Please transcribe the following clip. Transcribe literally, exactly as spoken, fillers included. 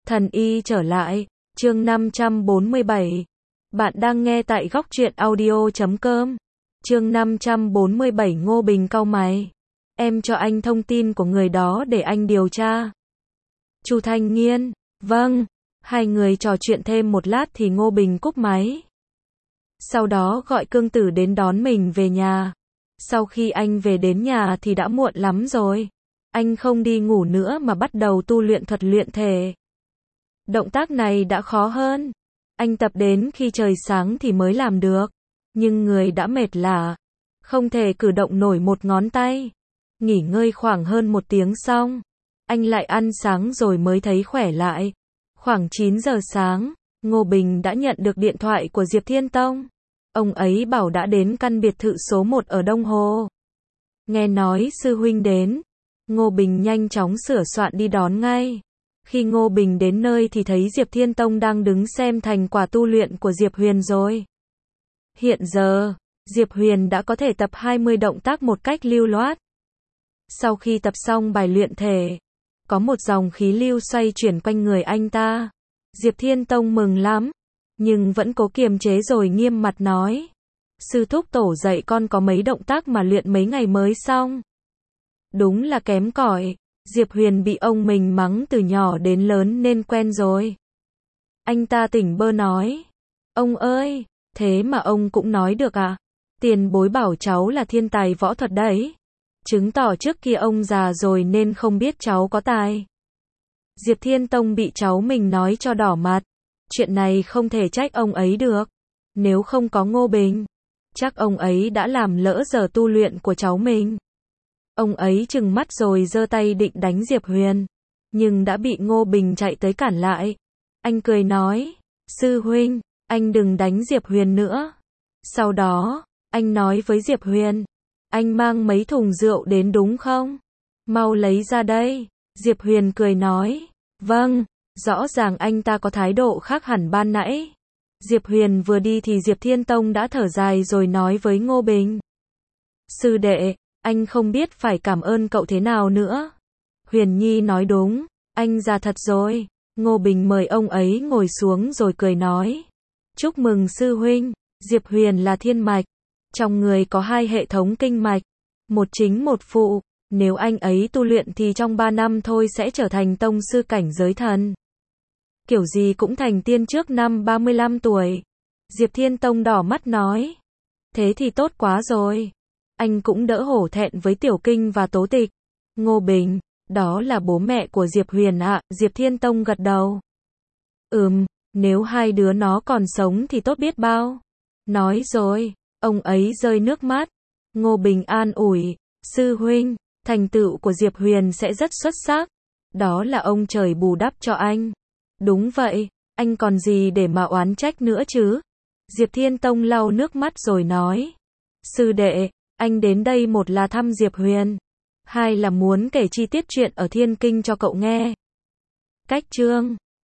Thần y trở lại, chương năm trăm bốn mươi bảy. Bạn đang nghe tại góc truyện audio chấm com. Chương năm trăm bốn mươi bảy. Ngô Bình cau mày. Em cho anh thông tin của người đó để anh điều tra. Chu Thanh Nghiên, vâng. Hai người trò chuyện thêm một lát thì Ngô Bình cúp máy. Sau đó gọi Cương Tử đến đón mình về nhà. Sau khi anh về đến nhà thì đã muộn lắm rồi. Anh không đi ngủ nữa mà bắt đầu tu luyện thuật luyện thể. Động tác này đã khó hơn. Anh tập đến khi trời sáng thì mới làm được. Nhưng người đã mệt lả. Không thể cử động nổi một ngón tay. Nghỉ ngơi khoảng hơn một tiếng xong. Anh lại ăn sáng rồi mới thấy khỏe lại. Khoảng chín giờ sáng, Ngô Bình đã nhận được điện thoại của Diệp Thiên Tông. Ông ấy bảo đã đến căn biệt thự số một ở Đông Hồ. Nghe nói sư huynh đến. Ngô Bình nhanh chóng sửa soạn đi đón ngay. Khi Ngô Bình đến nơi thì thấy Diệp Thiên Tông đang đứng xem thành quả tu luyện của Diệp Huyền rồi. Hiện giờ, Diệp Huyền đã có thể tập hai mươi động tác một cách lưu loát. Sau khi tập xong bài luyện thể, có một dòng khí lưu xoay chuyển quanh người anh ta. Diệp Thiên Tông mừng lắm, nhưng vẫn cố kiềm chế rồi nghiêm mặt nói. Sư thúc tổ dạy con có mấy động tác mà luyện mấy ngày mới xong. Đúng là kém cỏi. Diệp Huyền bị ông mình mắng từ nhỏ đến lớn nên quen rồi. Anh ta tỉnh bơ nói. Ông ơi, thế mà ông cũng nói được à? Tiền bối bảo cháu là thiên tài võ thuật đấy. Chứng tỏ trước kia ông già rồi nên không biết cháu có tài. Diệp Thiên Tông bị cháu mình nói cho đỏ mặt. Chuyện này không thể trách ông ấy được. Nếu không có Ngô Bình, chắc ông ấy đã làm lỡ giờ tu luyện của cháu mình. Ông ấy trừng mắt rồi giơ tay định đánh Diệp Huyền, nhưng đã bị Ngô Bình chạy tới cản lại. Anh cười nói, sư huynh, anh đừng đánh Diệp Huyền nữa. Sau đó, anh nói với Diệp Huyền, anh mang mấy thùng rượu đến đúng không? Mau lấy ra đây. Diệp Huyền cười nói, vâng, rõ ràng anh ta có thái độ khác hẳn ban nãy. Diệp Huyền vừa đi thì Diệp Thiên Tông đã thở dài rồi nói với Ngô Bình. Sư đệ, anh không biết phải cảm ơn cậu thế nào nữa. Huyền Nhi nói đúng, anh già thật rồi. Ngô Bình mời ông ấy ngồi xuống rồi cười nói. Chúc mừng sư huynh, Diệp Huyền là thiên mạch. Trong người có hai hệ thống kinh mạch, một chính một phụ. Nếu anh ấy tu luyện thì trong ba năm thôi sẽ trở thành tông sư cảnh giới thần. Kiểu gì cũng thành tiên trước năm ba mươi lăm tuổi. Diệp Thiên Tông đỏ mắt nói. Thế thì tốt quá rồi. Anh cũng đỡ hổ thẹn với Tiểu Kinh và Tố Tịch. Ngô Bình, đó là bố mẹ của Diệp Huyền ạ. À? Diệp Thiên Tông gật đầu. Ừm, nếu hai đứa nó còn sống thì tốt biết bao. Nói rồi, ông ấy rơi nước mắt. Ngô Bình an ủi, sư huynh, thành tựu của Diệp Huyền sẽ rất xuất sắc. Đó là ông trời bù đắp cho anh. Đúng vậy, anh còn gì để mà oán trách nữa chứ? Diệp Thiên Tông lau nước mắt rồi nói. Sư đệ, anh đến đây một là thăm Diệp Huyền, hai là muốn kể chi tiết chuyện ở Thiên Kinh cho cậu nghe. Cách chương